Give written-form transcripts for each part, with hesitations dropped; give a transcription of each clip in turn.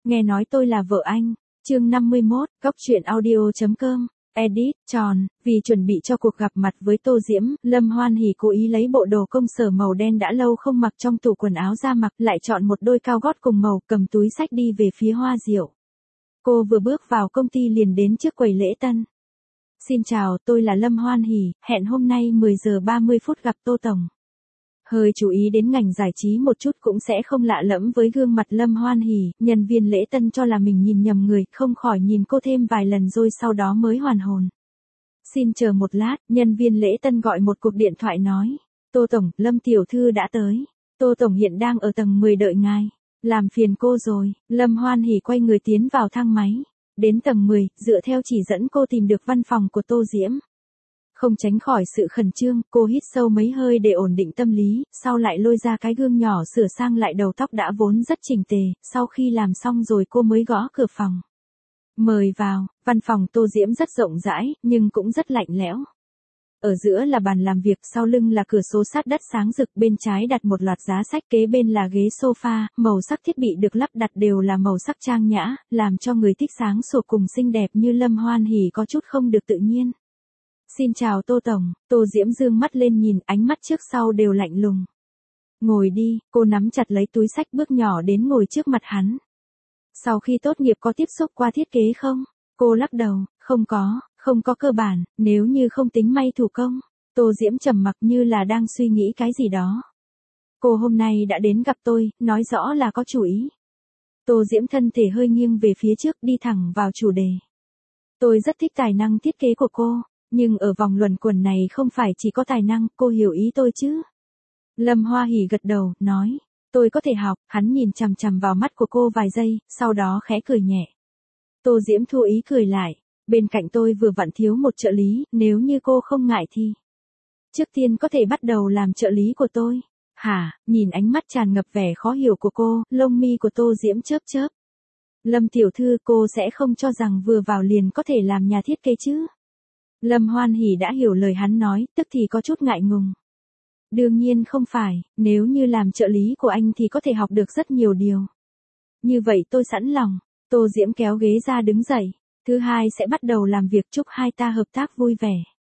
nghe nói tôi là vợ anh. Chương 51, Góc truyện audio.com. Edit, tròn, vì chuẩn bị cho cuộc gặp mặt với Tô Diễm, Lâm Hoan Hỷ cố ý lấy bộ đồ công sở màu đen đã lâu không mặc trong tủ quần áo ra mặc, lại chọn một đôi cao gót cùng màu, cầm túi xách đi về phía Hoa Diệu. Cô vừa bước vào công ty liền đến trước quầy lễ tân. Xin chào, tôi là Lâm Hoan Hỷ, hẹn hôm nay 10 giờ 30 phút gặp Tô Tổng. Hơi chú ý đến ngành giải trí một chút cũng sẽ không lạ lẫm với gương mặt Lâm Hoan Hỷ, nhân viên lễ tân cho là mình nhìn nhầm người, không khỏi nhìn cô thêm vài lần rồi sau đó mới hoàn hồn. Xin chờ một lát, nhân viên lễ tân gọi một cuộc điện thoại nói. Tô Tổng, Lâm Tiểu Thư đã tới. Tô Tổng hiện đang ở tầng 10 đợi ngài. Làm phiền cô rồi, Lâm Hoan Hỷ quay người tiến vào thang máy. Đến tầng 10, dựa theo chỉ dẫn cô tìm được văn phòng của Tô Diễm. Không tránh khỏi sự khẩn trương, cô hít sâu mấy hơi để ổn định tâm lý, sau lại lôi ra cái gương nhỏ sửa sang lại đầu tóc đã vốn rất chỉnh tề, sau khi làm xong rồi cô mới gõ cửa phòng. Mời vào, văn phòng Tô Diễm rất rộng rãi, nhưng cũng rất lạnh lẽo. Ở giữa là bàn làm việc, sau lưng là cửa sổ sát đất sáng rực, bên trái đặt một loạt giá sách, kế bên là ghế sofa, màu sắc thiết bị được lắp đặt đều là màu sắc trang nhã, làm cho người thích sáng sủa cùng xinh đẹp như Lâm Hoan Hỷ có chút không được tự nhiên. Xin chào Tô Tổng, Tô Diễm dương mắt lên nhìn, ánh mắt trước sau đều lạnh lùng. Ngồi đi, cô nắm chặt lấy túi xách bước nhỏ đến ngồi trước mặt hắn. Sau khi tốt nghiệp có tiếp xúc qua thiết kế không? Cô lắc đầu, không có cơ bản, nếu như không tính may thủ công. Tô Diễm trầm mặc như là đang suy nghĩ cái gì đó. Cô hôm nay đã đến gặp tôi, nói rõ là có chủ ý. Tô Diễm thân thể hơi nghiêng về phía trước đi thẳng vào chủ đề. Tôi rất thích tài năng thiết kế của cô. Nhưng ở vòng luẩn quẩn này không phải chỉ có tài năng, cô hiểu ý tôi chứ? Lâm Hoa Hỷ gật đầu, nói. Tôi có thể học, hắn nhìn chằm chằm vào mắt của cô vài giây, sau đó khẽ cười nhẹ. Tô Diễm thu ý cười lại. Bên cạnh tôi vừa vặn thiếu một trợ lý, nếu như cô không ngại thì. Trước tiên có thể bắt đầu làm trợ lý của tôi. Hả, nhìn ánh mắt tràn ngập vẻ khó hiểu của cô, lông mi của Tô Diễm chớp chớp. Lâm Tiểu Thư, cô sẽ không cho rằng vừa vào liền có thể làm nhà thiết kế chứ? Lâm Hoan Hỷ đã hiểu lời hắn nói, tức thì có chút ngại ngùng. Đương nhiên không phải, nếu như làm trợ lý của anh thì có thể học được rất nhiều điều. Như vậy tôi sẵn lòng. Tô Diễm kéo ghế ra đứng dậy. Thứ hai sẽ bắt đầu làm việc, chúc hai ta hợp tác vui vẻ.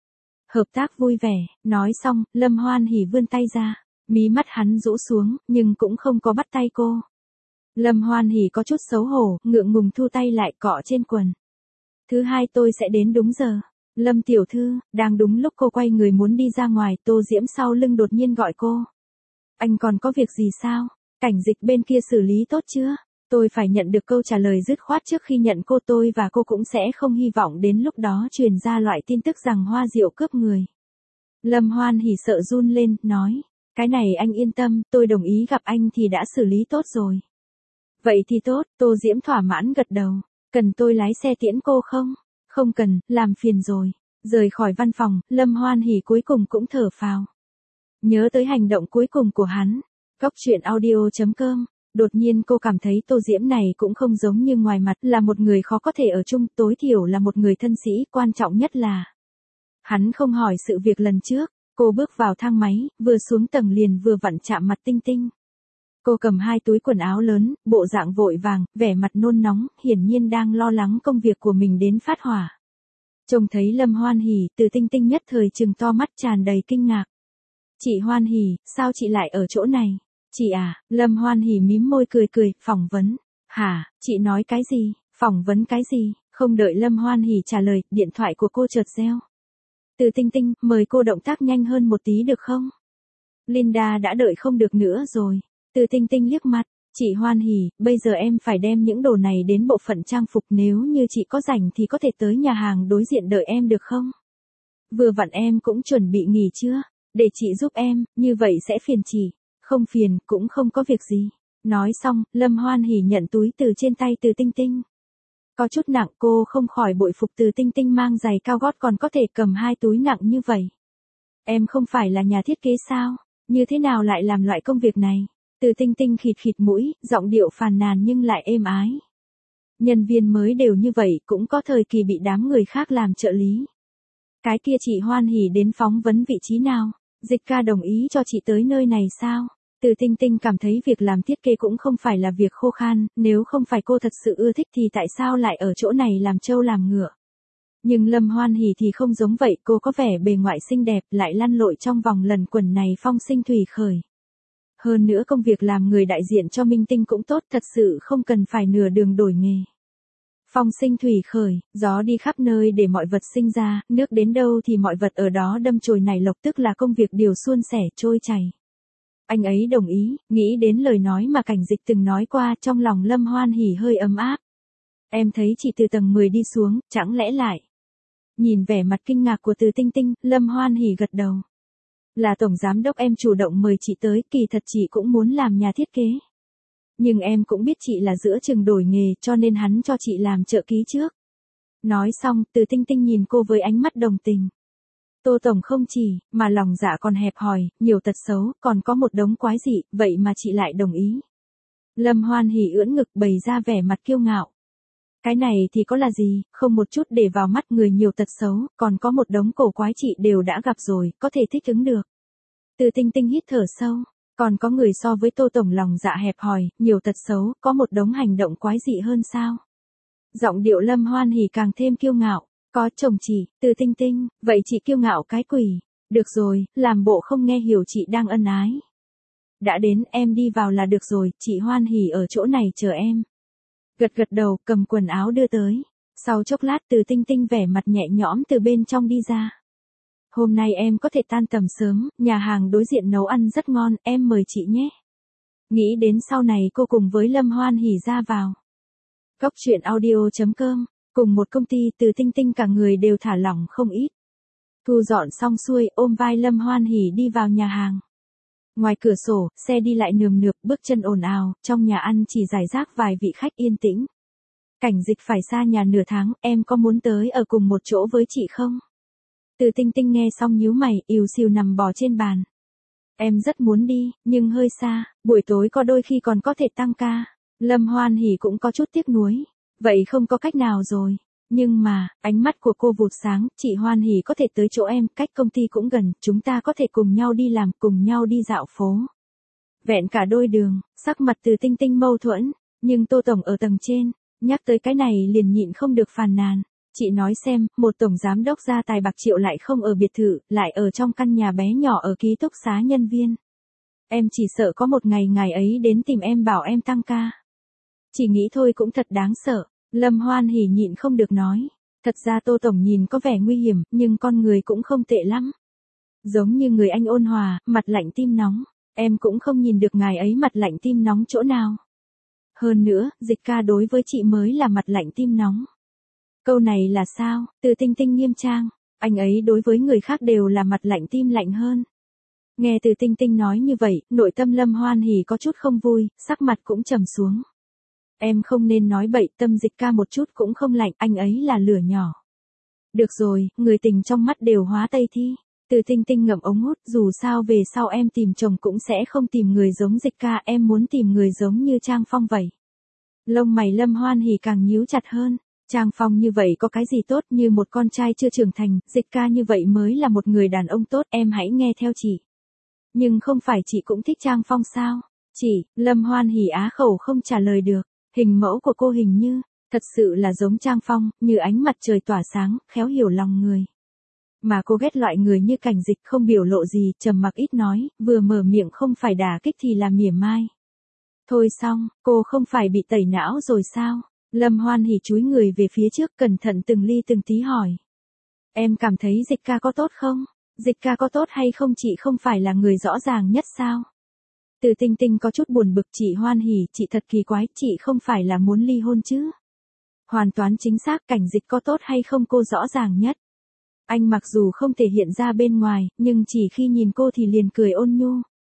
Hợp tác vui vẻ, nói xong, Lâm Hoan Hỷ vươn tay ra. Mí mắt hắn rũ xuống, nhưng cũng không có bắt tay cô. Lâm Hoan Hỷ có chút xấu hổ, ngượng ngùng thu tay lại cọ trên quần. Thứ hai tôi sẽ đến đúng giờ. Lâm Tiểu Thư, đang đúng lúc cô quay người muốn đi ra ngoài, Tô Diễm sau lưng đột nhiên gọi cô. Anh còn có việc gì sao? Cảnh dịch bên kia xử lý tốt chưa? Tôi phải nhận được câu trả lời dứt khoát trước khi nhận cô, tôi và cô cũng sẽ không hy vọng đến lúc đó truyền ra loại tin tức rằng Hoa Diệu cướp người. Lâm Hoan Hỷ sợ run lên, nói. Cái này anh yên tâm, tôi đồng ý gặp anh thì đã xử lý tốt rồi. Vậy thì tốt, Tô Diễm thỏa mãn gật đầu. Cần tôi lái xe tiễn cô không? Không cần, làm phiền rồi. Rời khỏi văn phòng, Lâm Hoan Hỷ cuối cùng cũng thở phào. Nhớ tới hành động cuối cùng của hắn. Góc truyện audio.com. Đột nhiên cô cảm thấy Tô Diễm này cũng không giống như ngoài mặt, là một người khó có thể ở chung, tối thiểu là một người thân sĩ, quan trọng nhất là. Hắn không hỏi sự việc lần trước, cô bước vào thang máy, vừa xuống tầng liền vừa vặn chạm mặt Tinh Tinh. Cô cầm hai túi quần áo lớn, bộ dạng vội vàng, vẻ mặt nôn nóng, hiển nhiên đang lo lắng công việc của mình đến phát hỏa. Trông thấy Lâm Hoan Hỷ, từ Tinh Tinh nhất thời trừng to mắt tràn đầy kinh ngạc. Chị Hoan Hỷ, sao chị lại ở chỗ này? Chị à, Lâm Hoan Hỷ mím môi cười cười, phỏng vấn. Hả, chị nói cái gì? Phỏng vấn cái gì? Không đợi Lâm Hoan Hỷ trả lời, điện thoại của cô chợt reo. Từ Tinh Tinh, mời cô động tác nhanh hơn một tí được không? Linda đã đợi không được nữa rồi. Từ Tinh Tinh liếc mặt, chị Hoan Hỷ, bây giờ em phải đem những đồ này đến bộ phận trang phục, nếu như chị có rảnh thì có thể tới nhà hàng đối diện đợi em được không? Vừa vặn em cũng chuẩn bị nghỉ chưa? Để chị giúp em, như vậy sẽ phiền chị. Không phiền, cũng không có việc gì. Nói xong, Lâm Hoan Hỷ nhận túi từ trên tay Từ Tinh Tinh. Có chút nặng, cô không khỏi bội phục Từ Tinh Tinh mang giày cao gót còn có thể cầm hai túi nặng như vậy. Em không phải là nhà thiết kế sao? Như thế nào lại làm loại công việc này? Từ Tinh Tinh khịt khịt mũi, giọng điệu phàn nàn nhưng lại êm ái. Nhân viên mới đều như vậy, cũng có thời kỳ bị đám người khác làm trợ lý. Cái kia chị Hoan Hỷ đến phỏng vấn vị trí nào? Dịch ca đồng ý cho chị tới nơi này sao? Từ Tinh Tinh cảm thấy việc làm thiết kế cũng không phải là việc khô khan, nếu không phải cô thật sự ưa thích thì tại sao lại ở chỗ này làm trâu làm ngựa. Nhưng Lâm Hoan Hỷ thì không giống vậy, cô có vẻ bề ngoài xinh đẹp, lại lăn lội trong vòng lần quần này phong sinh thủy khởi. Hơn nữa công việc làm người đại diện cho Minh Tinh cũng tốt, thật sự không cần phải nửa đường đổi nghề. Phong sinh thủy khởi, gió đi khắp nơi để mọi vật sinh ra, nước đến đâu thì mọi vật ở đó đâm chồi nảy lộc, tức là công việc điều suôn sẻ trôi chảy. Anh ấy đồng ý, nghĩ đến lời nói mà Cảnh Dịch từng nói qua, trong lòng Lâm Hoan Hỷ hơi ấm áp. Em thấy chị từ tầng 10 đi xuống, chẳng lẽ lại. Nhìn vẻ mặt kinh ngạc của Từ Tinh Tinh, Lâm Hoan Hỷ gật đầu. Là tổng giám đốc em chủ động mời chị tới, kỳ thật chị cũng muốn làm nhà thiết kế. Nhưng em cũng biết chị là giữa chừng đổi nghề, cho nên hắn cho chị làm trợ lý trước. Nói xong, Từ Tinh Tinh nhìn cô với ánh mắt đồng tình. Tô tổng không chỉ, mà lòng dạ còn hẹp hòi, nhiều tật xấu, còn có một đống quái dị, vậy mà chị lại đồng ý. Lâm Hoan Hỷ ưỡn ngực bày ra vẻ mặt kiêu ngạo. Cái này thì có là gì, không một chút để vào mắt, người nhiều tật xấu, còn có một đống cổ quái chị đều đã gặp rồi, có thể thích ứng được. Từ Tinh Tinh hít thở sâu, còn có người so với Tô tổng lòng dạ hẹp hòi, nhiều tật xấu, có một đống hành động quái dị hơn sao? Giọng điệu Lâm Hoan Hỷ càng thêm kiêu ngạo. Có chồng chị, Từ Tinh Tinh, vậy chị kiêu ngạo cái quỷ. Được rồi, làm bộ không nghe hiểu, chị đang ân ái. Đã đến, em đi vào là được rồi, chị Hoan Hỷ ở chỗ này chờ em. Gật gật đầu, cầm quần áo đưa tới. Sau chốc lát Từ Tinh Tinh vẻ mặt nhẹ nhõm từ bên trong đi ra. Hôm nay em có thể tan tầm sớm, nhà hàng đối diện nấu ăn rất ngon, em mời chị nhé. Nghĩ đến sau này cô cùng với Lâm Hoan Hỷ ra vào. Cóc truyện audio.com. Cùng một công ty, Từ Tinh Tinh cả người đều thả lỏng không ít. Thu dọn xong xuôi, ôm vai Lâm Hoan Hỷ đi vào nhà hàng. Ngoài cửa sổ, xe đi lại nườm nượp, bước chân ồn ào, trong nhà ăn chỉ rải rác vài vị khách yên tĩnh. Cảnh Dịch phải xa nhà nửa tháng, em có muốn tới ở cùng một chỗ với chị không? Từ Tinh Tinh nghe xong nhíu mày, ìu xìu nằm bò trên bàn. Em rất muốn đi, nhưng hơi xa, buổi tối có đôi khi còn có thể tăng ca. Lâm Hoan Hỷ cũng có chút tiếc nuối. Vậy không có cách nào rồi. Nhưng mà, ánh mắt của cô vụt sáng, chị Hoan Hỷ có thể tới chỗ em, cách công ty cũng gần, chúng ta có thể cùng nhau đi làm, cùng nhau đi dạo phố. Vẹn cả đôi đường, sắc mặt Từ Tinh Tinh mâu thuẫn, nhưng Tô tổng ở tầng trên, nhắc tới cái này liền nhịn không được phàn nàn. Chị nói xem, một tổng giám đốc gia tài bạc triệu lại không ở biệt thự, lại ở trong căn nhà bé nhỏ ở ký túc xá nhân viên. Em chỉ sợ có một ngày ngài ấy đến tìm em bảo em tăng ca. Chỉ nghĩ thôi cũng thật đáng sợ. Lâm Hoan Hỷ nhịn không được nói. Thật ra Tô tổng nhìn có vẻ nguy hiểm, nhưng con người cũng không tệ lắm. Giống như người anh ôn hòa, mặt lạnh tim nóng. Em cũng không nhìn được ngài ấy mặt lạnh tim nóng chỗ nào. Hơn nữa, Dịch ca đối với chị mới là mặt lạnh tim nóng. Câu này là sao? Từ Tinh Tinh nghiêm trang. Anh ấy đối với người khác đều là mặt lạnh tim lạnh hơn. Nghe Từ Tinh Tinh nói như vậy, nội tâm Lâm Hoan Hỷ có chút không vui, sắc mặt cũng trầm xuống. Em không nên nói bậy, tâm Dịch ca một chút cũng không lạnh, anh ấy là lửa nhỏ. Được rồi, người tình trong mắt đều hóa tây thi. Từ Tinh Tinh ngậm ống hút, dù sao về sau em tìm chồng cũng sẽ không tìm người giống Dịch ca, em muốn tìm người giống như Trang Phong vậy. Lông mày Lâm Hoan Hỷ càng nhíu chặt hơn. Trang Phong như vậy có cái gì tốt, như một con trai chưa trưởng thành, Dịch ca như vậy mới là một người đàn ông tốt, em hãy nghe theo chị. Nhưng không phải chị cũng thích Trang Phong sao? Chị, Lâm Hoan Hỷ á khẩu không trả lời được. Hình mẫu của cô hình như, thật sự là giống Trang Phong, như ánh mặt trời tỏa sáng, khéo hiểu lòng người. Mà cô ghét loại người như Cảnh Dịch không biểu lộ gì, trầm mặc ít nói, vừa mở miệng không phải đả kích thì là mỉa mai. Thôi xong, cô không phải bị tẩy não rồi sao? Lâm Hoan Hỷ chúi người về phía trước, cẩn thận từng ly từng tí hỏi. Em cảm thấy Dịch ca có tốt không? Dịch ca có tốt hay không, chị không phải là người rõ ràng nhất sao? Từ Tinh Tinh có chút buồn bực, chị Hoan Hỷ, chị thật kỳ quái, chị không phải là muốn ly hôn chứ? Hoàn toàn chính xác, Cảnh Dịch có tốt hay không cô rõ ràng nhất. Anh mặc dù không thể hiện ra bên ngoài, nhưng chỉ khi nhìn cô thì liền cười ôn nhu.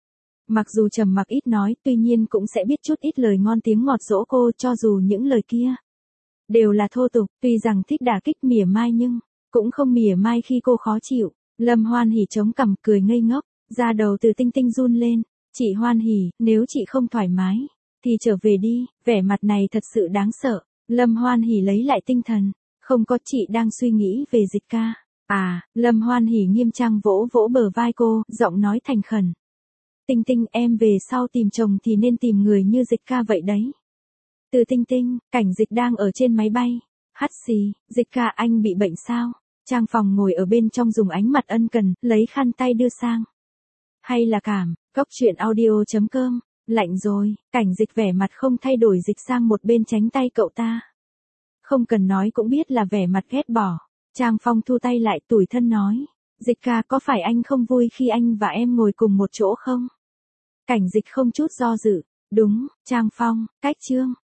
Mặc dù trầm mặc ít nói, tuy nhiên cũng sẽ biết chút ít lời ngon tiếng ngọt dỗ cô, cho dù những lời kia đều là thô tục, tuy rằng thích đả kích mỉa mai nhưng cũng không mỉa mai khi cô khó chịu. Lâm Hoan Hỷ chống cằm cười ngây ngốc, da đầu Từ Tinh Tinh run lên. Chị Hoan Hỷ, nếu chị không thoải mái thì trở về đi, vẻ mặt này thật sự đáng sợ. Lâm Hoan Hỷ lấy lại tinh thần, không có, chị đang suy nghĩ về Dịch ca. À, Lâm Hoan Hỷ nghiêm trang vỗ vỗ bờ vai cô, giọng nói thành khẩn. Tinh Tinh, em về sau tìm chồng thì nên tìm người như Dịch ca vậy đấy. Từ Tinh Tinh, Cảnh Dịch đang ở trên máy bay. Hắt xì, Dịch ca anh bị bệnh sao? Trang Phòng ngồi ở bên trong dùng ánh mặt ân cần, lấy khăn tay đưa sang. Hay là cảm, góc chuyện audio.com, lạnh rồi, Cảnh Dịch vẻ mặt không thay đổi dịch sang một bên tránh tay cậu ta. Không cần nói cũng biết là vẻ mặt ghét bỏ. Trang Phong thu tay lại tủi thân nói. Dịch ca, có phải anh không vui khi anh và em ngồi cùng một chỗ không? Cảnh Dịch không chút do dự. Đúng, Trang Phong, cách chương.